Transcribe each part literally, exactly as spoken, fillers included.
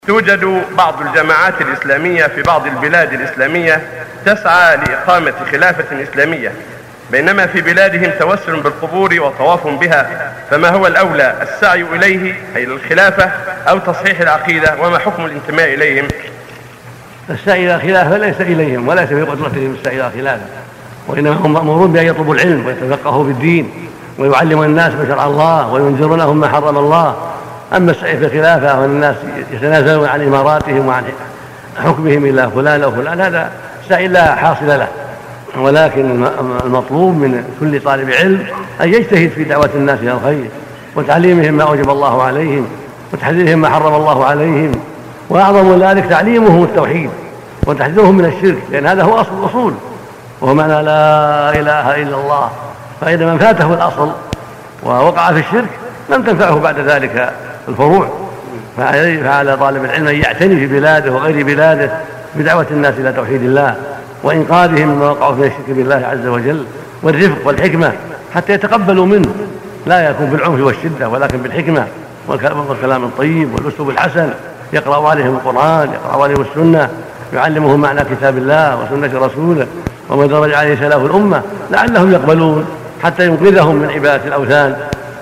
توجد بعض الجماعات الإسلامية في بعض البلاد الإسلامية تسعى لإقامة خلافة إسلامية، بينما في بلادهم توسل بالقبور وطواف بها، فما هو الأولى، السعي إليه أي الخلافة أو تصحيح العقيدة؟ وما حكم الانتماء إليهم؟ السعي إلى خلافة ليس إليهم وليس في قدرتهم السعي إلى خلافة، وإنما هم مأمورون بأن يطلبوا العلم ويتفقهوا بالدين ويعلموا الناس ما شرع الله وينذرونهم ما حرم الله. أما السعي في الخلافة والناس يتنازلون عن إماراتهم وعن حكمهم إلى فلان أو فلان، هذا سعي لا حاصل له، ولكن المطلوب من كل طالب علم أن يجتهد في دعوة الناس إلى الخير وتعليمهم ما أوجب الله عليهم وتحذيرهم ما حرم الله عليهم، وأعظم ذلك تعليمهم التوحيد وتحذيرهم من الشرك، لأن هذا هو أصل الأصول وهو معنى لا إله إلا الله. فإذا من فاته الأصل ووقع في الشرك لم تنفعه بعد ذلك الفروع. فعلى طالب العلم أن يعتني في بلاده وغير بلاده بدعوة الناس إلى توحيد الله وإنقاذهم مما وقعوا في الشرك بالله عز وجل، والرفق والحكمة حتى يتقبلوا منه، لا يكون بالعنف والشدة ولكن بالحكمة والكلام الطيب والأسلوب الحسن. يقرأ عليهم القرآن، يقرأ عليهم السنة، يعلمهم معنى كتاب الله وسنة رسوله وما درج عليه سلف الأمة لعلهم يقبلون حتى ينقذهم من عبادة الأوثان.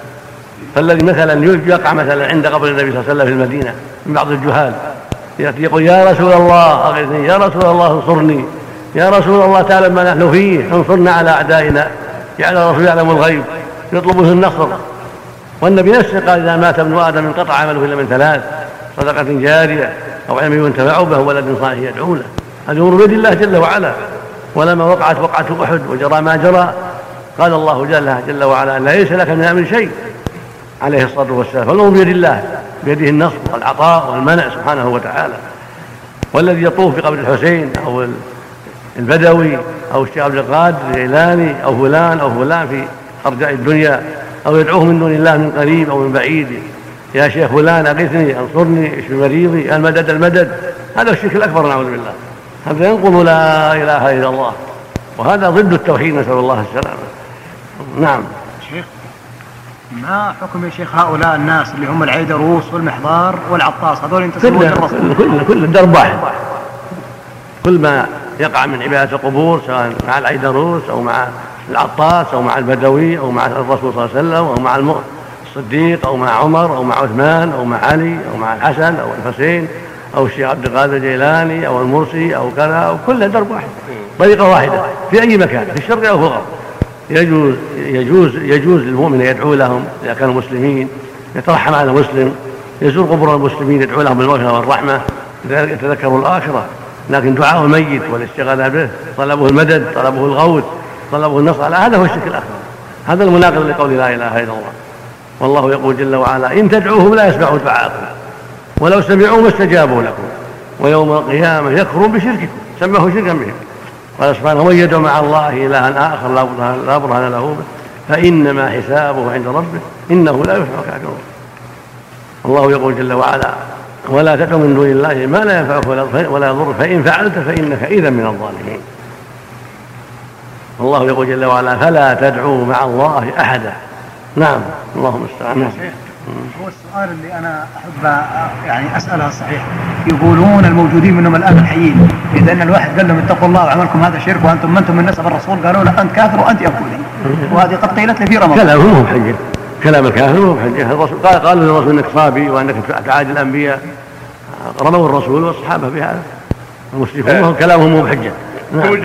فالذي مثلا يقع مثلا عند قبر النبي صلى الله عليه وسلم في المدينة من بعض الجهال يقول يا رسول الله أغثني، يا رسول الله انصرني، يا رسول الله تعلم ما نحن فيه انصرنا على أعدائنا، جعل الرسول يعلم الغيب يطلبه النصر. والنبي نفسه قال إذا مات ابن آدم انقطع عمله إلا من ثلاث: صدقة جارية أو علم ينتفع به ولد صالح يدعو له. هذا أمر بيد الله جل وعلا. ولما وقعت وقعة أحد وجرى ما جرى قال الله جل, جل وعلا ليس لك من أمر شيء عليه الصلاة والسلام، فالأمر بيد الله، بيده النصر والعطاء والمنع سبحانه وتعالى. والذي يطوف في قبر الحسين أو البدوي أو الشيخ عبد القادر الجيلاني أو فلان أو فلان في أرجاء الدنيا أو يدعوه من دون الله من قريب أو من بعيد، يا شيخ فلان أغثني أنصرني اشف مريضي المدد المدد، هذا الشرك الأكبر نعوذ بالله، هذا ينقض لا إله إلا الله، وهذا ضد التوحيد، نسأل الله السلامة. نعم. شيخ، ما حكم يا شيخ هؤلاء الناس اللي هم العيدروس والمحضار والعطاس، هذول ينتسبون للرسول؟ كل كل الدرب واحد، كل ما يقع من عبادة القبور سواء مع العيدروس أو مع العطاس أو مع البدوي أو مع الرسول صلى الله عليه وسلم أو مع الصديق أو مع عمر أو مع عثمان أو مع علي أو مع الحسن أو الحسين أو الشيخ عبد القادر الجيلاني أو المرسي أو كذا، أو كل درب واحد، طريقة واحدة في أي مكان في الشرق أو في الغرب. يجوز يجوز يجوز للمؤمن يدعو لهم إذا كانوا مسلمين، يترحم على المسلم، يزور قبور المسلمين يدعو لهم بالمغفرة والرحمة إذا يتذكروا الآخرة. لكن دعاء الميت والاستغاثة به، طلبه المدد، طلبه الغوث، طلبه النصر، هذا هو الشرك الأكبر، هذا المناقض لقول لا إله إلا الله. والله يقول جل وعلا إن تدعوهم لا يسمعوا دعاءكم ولو سمعوا ما استجابوا لكم ويوم القيامة يكفرون بشرككم، سماه شركا بهم. قال سبحانه ومن يدعو مع الله إلها آخر لا برهان له به فإنما حسابه عند ربه إنه لا يفلح الكافرون. الله يقول جل وعلا ولا تدع من دون الله ما لا ينفعك ولا يضرك فإن فعلت فإنك إذا من الظالمين. الله يقول جل وعلا فلا تدعوا مع الله أحدا. نعم، اللهم استعان. هو السؤال اللي أنا أحب يعني أسألها الصحيح، يقولون الموجودين منهم الآن الحيين إذا أن الواحد قال لهم اتقوا الله وعملكم هذا شرك وأنتم منتم من نسب الرسول، قالوا له أنت كافر وأنت يهودي، وهذه قد قيلت لي في رمضان. كلامهم هو حجة، كلام الكافر هو حجة. الرسول قال قالوا للرسول إنك صابي وأنك تعادي الأنبياء، رموا الرسول والصحابة بهذا المشركون، كلامهم هو حجة. نعم.